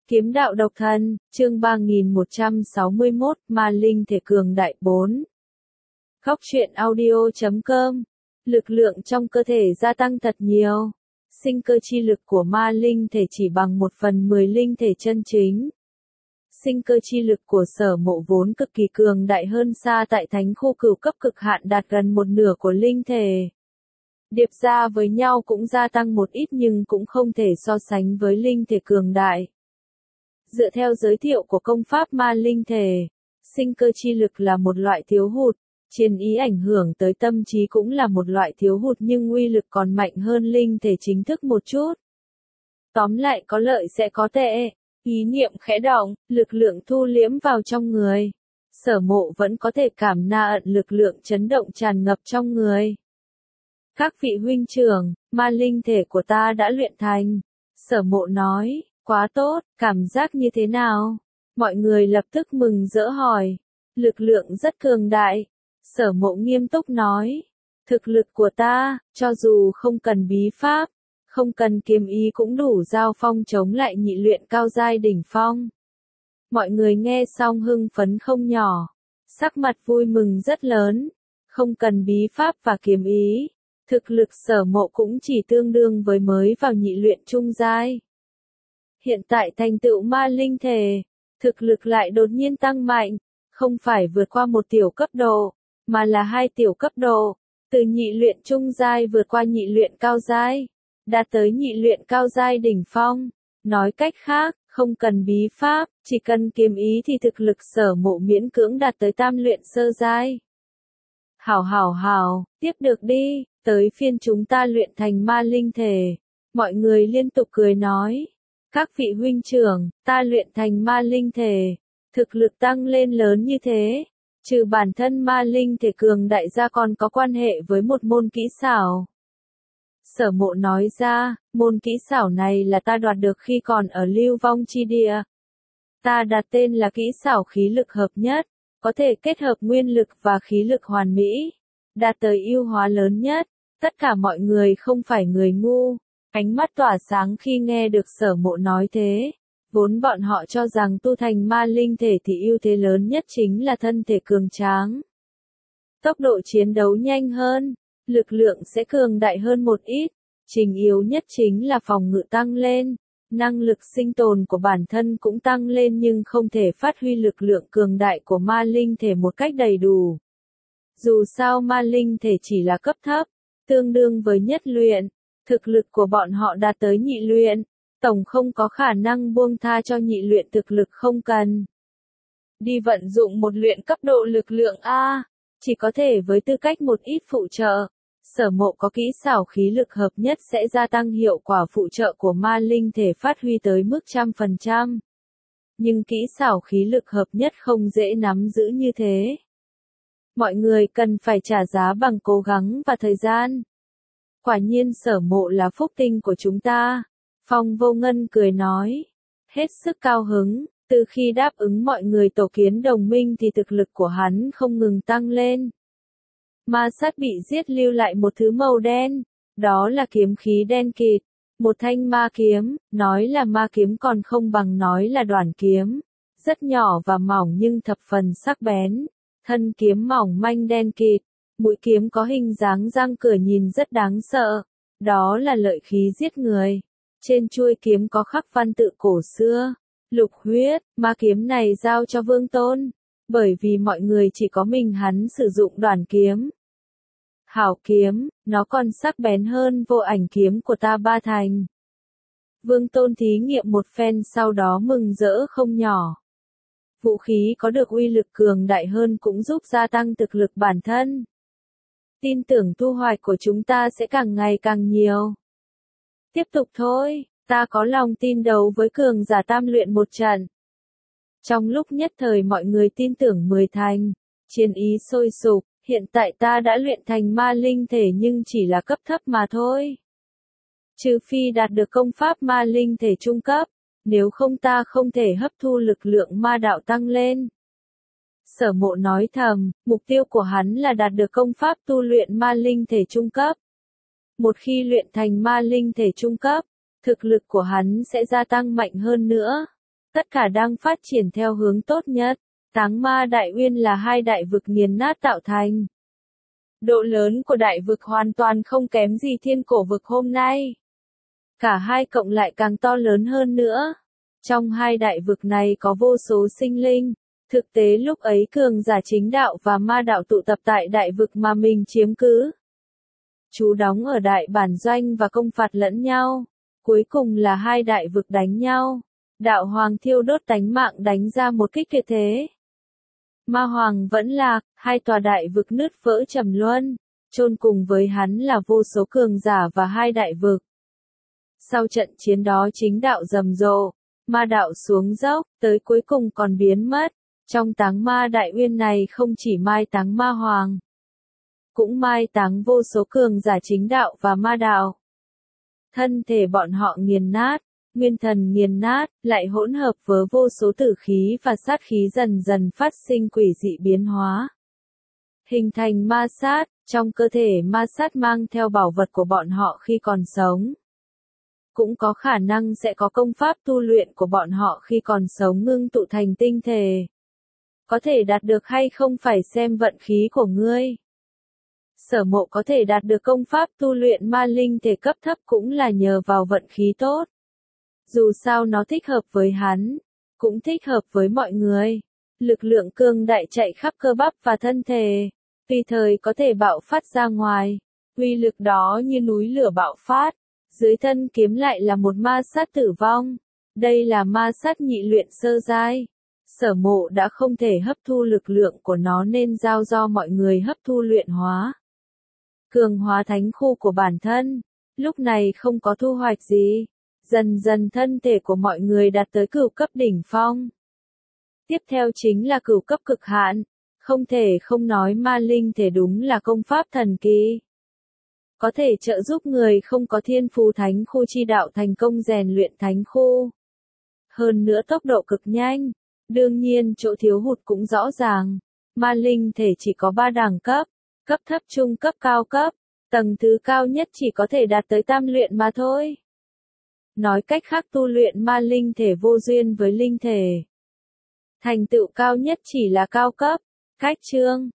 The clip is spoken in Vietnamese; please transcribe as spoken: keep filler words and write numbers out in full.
Kiếm đạo độc thân, chương ba nghìn một trăm sáu mươi mốt, ma linh thể cường đại bốn. Góc truyện audio chấm com. Lực lượng trong cơ thể gia tăng thật nhiều. Sinh cơ chi lực của ma linh thể chỉ bằng một phần mười linh thể chân chính. Sinh cơ chi lực của Sở Mộ vốn cực kỳ cường đại hơn xa tại thánh khu cửu cấp cực hạn đạt gần một nửa của linh thể. Điệp ra với nhau cũng gia tăng một ít nhưng cũng không thể so sánh với linh thể cường đại. Dựa theo giới thiệu của công pháp ma linh thể, sinh cơ chi lực là một loại thiếu hụt, chiến ý ảnh hưởng tới tâm trí cũng là một loại thiếu hụt nhưng uy lực còn mạnh hơn linh thể chính thức một chút. Tóm lại có lợi sẽ có tệ, ý niệm khẽ động, lực lượng thu liễm vào trong người. Sở Mộ vẫn có thể cảm na ẩn lực lượng chấn động tràn ngập trong người. Các vị huynh trưởng, ma linh thể của ta đã luyện thành. Sở Mộ nói. Quá tốt, cảm giác như thế nào? Mọi người lập tức mừng rỡ hỏi. Lực lượng rất cường đại. Sở Mộ nghiêm túc nói. Thực lực của ta, cho dù không cần bí pháp, không cần kiếm ý cũng đủ giao phong chống lại nhị luyện cao giai đỉnh phong. Mọi người nghe xong hưng phấn không nhỏ. Sắc mặt vui mừng rất lớn. Không cần bí pháp và kiếm ý. Thực lực Sở Mộ cũng chỉ tương đương với mới vào nhị luyện trung giai. Hiện tại thành tựu ma linh thể, thực lực lại đột nhiên tăng mạnh, không phải vượt qua một tiểu cấp độ, mà là hai tiểu cấp độ, từ nhị luyện trung giai vượt qua nhị luyện cao giai, đạt tới nhị luyện cao giai đỉnh phong. Nói cách khác, không cần bí pháp, chỉ cần kiếm ý thì thực lực Sở Mộ miễn cưỡng đạt tới tam luyện sơ giai. Hảo hảo hảo, tiếp được đi, tới phiên chúng ta luyện thành ma linh thể. Mọi người liên tục cười nói. Các vị huynh trưởng, ta luyện thành ma linh thể, thực lực tăng lên lớn như thế, trừ bản thân ma linh thể cường đại ra còn có quan hệ với một môn kỹ xảo. Sở Mộ nói ra, môn kỹ xảo này là ta đoạt được khi còn ở Lưu Vong Chi Địa. Ta đặt tên là kỹ xảo khí lực hợp nhất, có thể kết hợp nguyên lực và khí lực hoàn mỹ, đạt tới ưu hóa lớn nhất. Tất cả mọi người không phải người ngu. Ánh mắt tỏa sáng khi nghe được Sở Mộ nói thế. Vốn bọn họ cho rằng tu thành ma linh thể thì ưu thế lớn nhất chính là thân thể cường tráng. Tốc độ chiến đấu nhanh hơn, lực lượng sẽ cường đại hơn một ít. Trình yếu nhất chính là phòng ngự tăng lên. Năng lực sinh tồn của bản thân cũng tăng lên nhưng không thể phát huy lực lượng cường đại của ma linh thể một cách đầy đủ. Dù sao ma linh thể chỉ là cấp thấp, tương đương với nhất luyện. Thực lực của bọn họ đạt tới nhị luyện, tổng không có khả năng buông tha cho nhị luyện thực lực không cần. Đi vận dụng một luyện cấp độ lực lượng A, chỉ có thể với tư cách một ít phụ trợ. Sở Mộ có kỹ xảo khí lực hợp nhất sẽ gia tăng hiệu quả phụ trợ của ma linh thể phát huy tới mức trăm phần trăm. Nhưng kỹ xảo khí lực hợp nhất không dễ nắm giữ như thế. Mọi người cần phải trả giá bằng cố gắng và thời gian. Quả nhiên Sở Mộ là phúc tinh của chúng ta. Phong Vô Ngân cười nói. Hết sức cao hứng, từ khi đáp ứng mọi người tổ kiến đồng minh thì thực lực của hắn không ngừng tăng lên. Ma sát bị giết lưu lại một thứ màu đen, đó là kiếm khí đen kịt. Một thanh ma kiếm, nói là ma kiếm còn không bằng nói là đoản kiếm. Rất nhỏ và mỏng nhưng thập phần sắc bén. Thân kiếm mỏng manh đen kịt. Mũi kiếm có hình dáng răng cửa nhìn rất đáng sợ. Đó là lợi khí giết người. Trên chuôi kiếm có khắc văn tự cổ xưa. Lục huyết, ma kiếm này giao cho Vương Tôn. Bởi vì mọi người chỉ có mình hắn sử dụng đoản kiếm. Hảo kiếm, nó còn sắc bén hơn vô ảnh kiếm của ta ba thành. Vương Tôn thí nghiệm một phen sau đó mừng rỡ không nhỏ. Vũ khí có được uy lực cường đại hơn cũng giúp gia tăng thực lực bản thân. Tin tưởng thu hoạch của chúng ta sẽ càng ngày càng nhiều. Tiếp tục thôi, ta có lòng tin đấu với cường giả tam luyện một trận. Trong lúc nhất thời mọi người tin tưởng mười thành, chiến ý sôi sục, hiện tại ta đã luyện thành ma linh thể nhưng chỉ là cấp thấp mà thôi. Trừ phi đạt được công pháp ma linh thể trung cấp, nếu không ta không thể hấp thu lực lượng ma đạo tăng lên. Sở Mộ nói thầm, mục tiêu của hắn là đạt được công pháp tu luyện ma linh thể trung cấp. Một khi luyện thành ma linh thể trung cấp, thực lực của hắn sẽ gia tăng mạnh hơn nữa. tất cả đang phát triển theo hướng tốt nhất. Táng Ma Đại Uyên là hai đại vực nghiền nát tạo thành. Độ lớn của đại vực hoàn toàn không kém gì thiên cổ vực hôm nay. Cả hai cộng lại càng to lớn hơn nữa. Trong hai đại vực này có vô số sinh linh. Thực tế lúc ấy cường giả chính đạo và ma đạo tụ tập tại đại vực mà mình chiếm cứ. Trú đóng ở đại bản doanh và công phạt lẫn nhau. Cuối cùng là hai đại vực đánh nhau. Đạo Hoàng thiêu đốt tánh mạng đánh ra một kích tuyệt thế. Ma Hoàng vẫn lạc, hai tòa đại vực nứt vỡ trầm luân, chôn cùng với hắn là vô số cường giả và hai đại vực. Sau trận chiến đó chính đạo rầm rộ, ma đạo xuống dốc, tới cuối cùng còn biến mất. Trong Táng Ma Đại Uyên này không chỉ mai táng Ma Hoàng, cũng mai táng vô số cường giả chính đạo và ma đạo. Thân thể bọn họ nghiền nát, nguyên thần nghiền nát, lại hỗn hợp với vô số tử khí và sát khí dần dần phát sinh quỷ dị biến hóa. Hình thành ma sát, trong cơ thể ma sát mang theo bảo vật của bọn họ khi còn sống. Cũng có khả năng sẽ có công pháp tu luyện của bọn họ khi còn sống ngưng tụ thành tinh thể. Có thể đạt được hay không phải xem vận khí của ngươi. Sở Mộ có thể đạt được công pháp tu luyện ma linh thể cấp thấp cũng là nhờ vào vận khí tốt. Dù sao nó thích hợp với hắn, cũng thích hợp với mọi người. Lực lượng cường đại chạy khắp cơ bắp và thân thể, tùy thời có thể bạo phát ra ngoài. Uy lực đó như núi lửa bạo phát, dưới thân kiếm lại là một ma sát tử vong. Đây là ma sát nhị luyện sơ giai. Sở Mộ đã không thể hấp thu lực lượng của nó nên giao do mọi người hấp thu luyện hóa. Cường hóa thánh khu của bản thân, lúc này không có thu hoạch gì. Dần dần thân thể của mọi người đạt tới cửu cấp đỉnh phong. Tiếp theo chính là cửu cấp cực hạn. Không thể không nói ma linh thể đúng là công pháp thần kỳ. Có thể trợ giúp người không có thiên phú thánh khu chi đạo thành công rèn luyện thánh khu. Hơn nữa tốc độ cực nhanh. Đương nhiên chỗ thiếu hụt cũng rõ ràng. Ma linh thể chỉ có ba đẳng cấp. Cấp thấp trung cấp cao cấp. Tầng thứ cao nhất chỉ có thể đạt tới tam luyện mà thôi. Nói cách khác tu luyện ma linh thể vô duyên với linh thể. Thành tựu cao nhất chỉ là cao cấp. Cách chương